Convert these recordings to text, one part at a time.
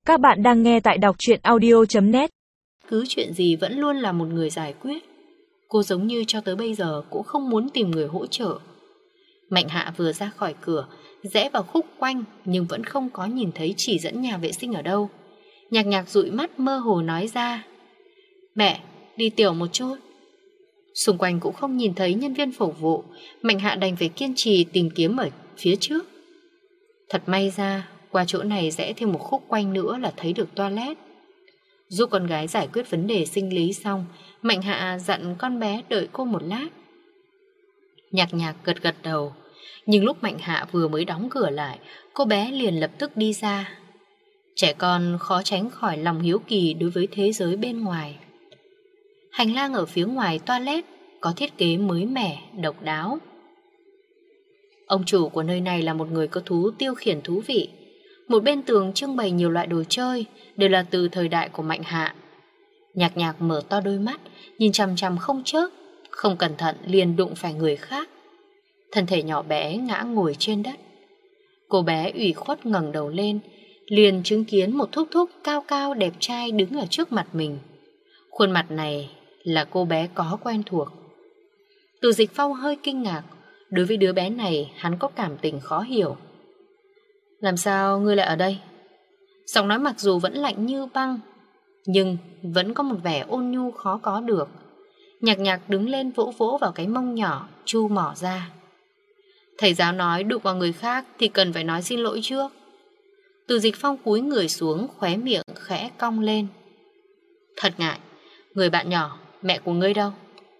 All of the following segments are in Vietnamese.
Các bạn đang nghe tại đọc truyện audio.net. Cứ chuyện gì vẫn luôn là một người giải quyết. Cô giống như cho tới bây giờ cũng không muốn tìm người hỗ trợ. Mạnh Hạ vừa ra khỏi cửa, rẽ vào khúc quanh nhưng vẫn không có nhìn thấy chỉ dẫn nhà vệ sinh ở đâu. Nhạc Nhạc dụi mắt mơ hồ nói ra: "Mẹ, đi tiểu một chút." Xung quanh cũng không nhìn thấy nhân viên phục vụ, Mạnh Hạ đành phải kiên trì tìm kiếm ở phía trước. Thật may ra, qua chỗ này rẽ thêm một khúc quanh nữa là thấy được toilet. Giúp con gái giải quyết vấn đề sinh lý xong, Mạnh Hạ dặn con bé đợi cô một lát. Nhạc Nhạc gật gật đầu, nhưng lúc Mạnh Hạ vừa mới đóng cửa lại, cô bé liền lập tức đi ra. Trẻ con khó tránh khỏi lòng hiếu kỳ đối với thế giới bên ngoài. Hành lang ở phía ngoài toilet có thiết kế mới mẻ, độc đáo. Ông chủ của nơi này là một người có thú tiêu khiển thú vị. Một bên tường trưng bày nhiều loại đồ chơi, đều là từ thời đại của Mạnh Hạ. Nhạc Nhạc mở to đôi mắt, nhìn chằm chằm không chớp, không cẩn thận liền đụng phải người khác. Thân thể nhỏ bé ngã ngồi trên đất. Cô bé ủy khuất ngẩng đầu lên, liền chứng kiến một thúc thúc cao cao đẹp trai đứng ở trước mặt mình. Khuôn mặt này là cô bé có quen thuộc. Từ Dịch Phong hơi kinh ngạc. Đối với đứa bé này, hắn có cảm tình khó hiểu. "Làm sao ngươi lại ở đây?" Giọng nói mặc dù vẫn lạnh như băng, nhưng vẫn có một vẻ ôn nhu khó có được. Nhạc Nhạc đứng lên vỗ vỗ vào cái mông nhỏ, chu mỏ ra. "Thầy giáo nói đụng vào người khác thì cần phải nói xin lỗi trước." Từ Dịch Phong cúi người xuống, khóe miệng khẽ cong lên. "Thật ngại, người bạn nhỏ, mẹ của ngươi đâu?"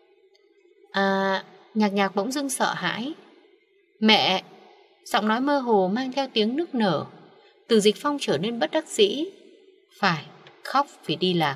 Nhạc Nhạc bỗng dưng sợ hãi. "Mẹ!" Giọng nói mơ hồ mang theo tiếng nức nở. Từ Dịch Phong trở nên bất đắc dĩ. Phải, khóc vì đi lạc.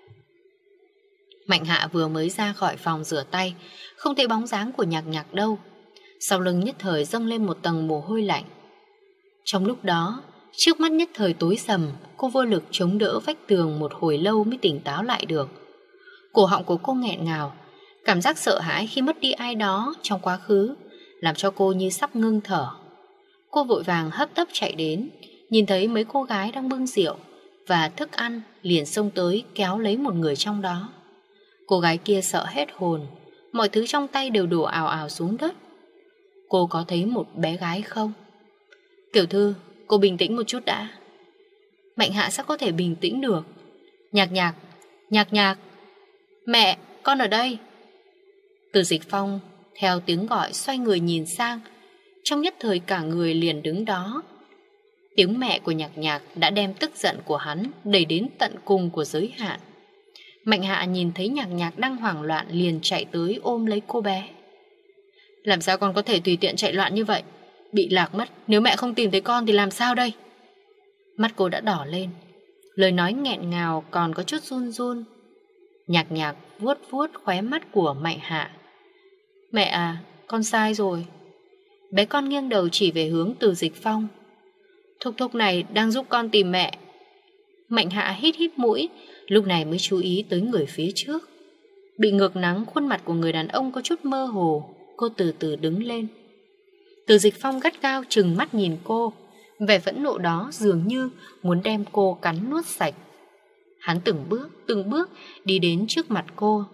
Mạnh Hạ vừa mới ra khỏi phòng rửa tay, không thấy bóng dáng của Nhạc Nhạc đâu. Sau lưng nhất thời dâng lên một tầng mồ hôi lạnh. Trong lúc đó, trước mắt nhất thời tối sầm, cô vô lực chống đỡ vách tường một hồi lâu mới tỉnh táo lại được. Cổ họng của cô nghẹn ngào, cảm giác sợ hãi khi mất đi ai đó trong quá khứ làm cho cô như sắp ngưng thở. Cô vội vàng hấp tấp chạy đến, nhìn thấy mấy cô gái đang bưng rượu và thức ăn, liền xông tới kéo lấy một người trong đó. Cô gái kia sợ hết hồn, mọi thứ trong tay đều đổ ào ào xuống đất. "Cô có thấy một bé gái không?" "Tiểu thư, cô bình tĩnh một chút đã." Mạnh Hạ sao có thể bình tĩnh được? "Nhạc Nhạc, Nhạc Nhạc, mẹ, con ở đây." Từ Dịch Phong theo tiếng gọi xoay người nhìn sang, trong nhất thời cả người liền đứng đó. Tiếng mẹ của Nhạc Nhạc đã đem tức giận của hắn đẩy đến tận cùng của giới hạn. Mạnh Hạ nhìn thấy Nhạc Nhạc đang hoảng loạn liền chạy tới ôm lấy cô bé. "Làm sao con có thể tùy tiện chạy loạn như vậy? Bị lạc mất, nếu mẹ không tìm thấy con thì làm sao đây?" Mắt cô đã đỏ lên, lời nói nghẹn ngào còn có chút run run. Nhạc Nhạc vuốt vuốt khóe mắt của Mạnh Hạ. "Mẹ à, con sai rồi." Bé con nghiêng đầu chỉ về hướng Từ Dịch Phong. "Thúc thúc này đang giúp con tìm mẹ." Mạnh Hạ hít hít mũi, lúc này mới chú ý tới người phía trước. Bị ngược nắng, khuôn mặt của người đàn ông có chút mơ hồ. Cô từ từ đứng lên. Từ Dịch Phong gắt gao trừng mắt nhìn cô, vẻ phẫn nộ đó dường như muốn đem cô cắn nuốt sạch. Hắn từng bước đi đến trước mặt cô.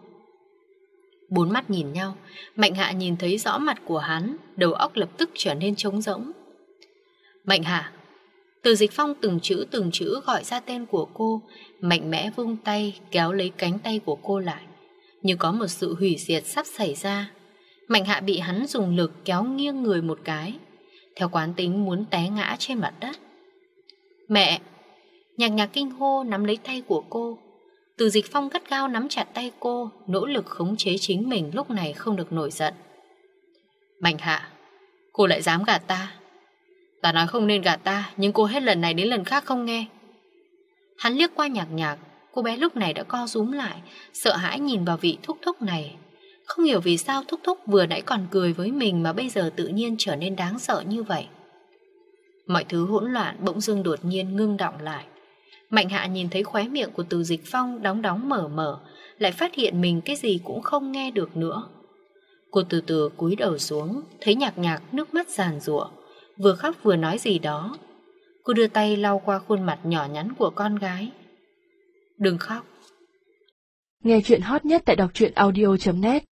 Bốn mắt nhìn nhau, Mạnh Hạ nhìn thấy rõ mặt của hắn, đầu óc lập tức trở nên trống rỗng. "Mạnh Hạ." Từ Dịch Phong từng chữ gọi ra tên của cô, mạnh mẽ vung tay kéo lấy cánh tay của cô lại. Như có một sự hủy diệt sắp xảy ra. Mạnh Hạ bị hắn dùng lực kéo nghiêng người một cái, theo quán tính muốn té ngã trên mặt đất. "Mẹ!" Nhạc Nhạc kinh hô nắm lấy tay của cô. Từ Dịch Phong gắt gao nắm chặt tay cô, nỗ lực khống chế chính mình lúc này không được nổi giận. "Mạnh Hạ, cô lại dám gạt ta. Ta nói không nên gạt ta, nhưng cô hết lần này đến lần khác không nghe." Hắn liếc qua Nhạc Nhạc, cô bé lúc này đã co rúm lại, sợ hãi nhìn vào vị thúc thúc này. Không hiểu vì sao thúc thúc vừa nãy còn cười với mình mà bây giờ tự nhiên trở nên đáng sợ như vậy. Mọi thứ hỗn loạn bỗng dưng đột nhiên ngưng đọng lại. Mạnh Hạ nhìn thấy khóe miệng của Từ Dịch Phong đóng đóng mở mở, lại phát hiện mình cái gì cũng không nghe được nữa. Cô từ từ cúi đầu xuống, thấy Nhạc Nhạc nước mắt giàn giụa, vừa khóc vừa nói gì đó. Cô đưa tay lau qua khuôn mặt nhỏ nhắn của con gái. Đừng khóc. Nghe chuyện hot nhất tại đọc truyện audio.net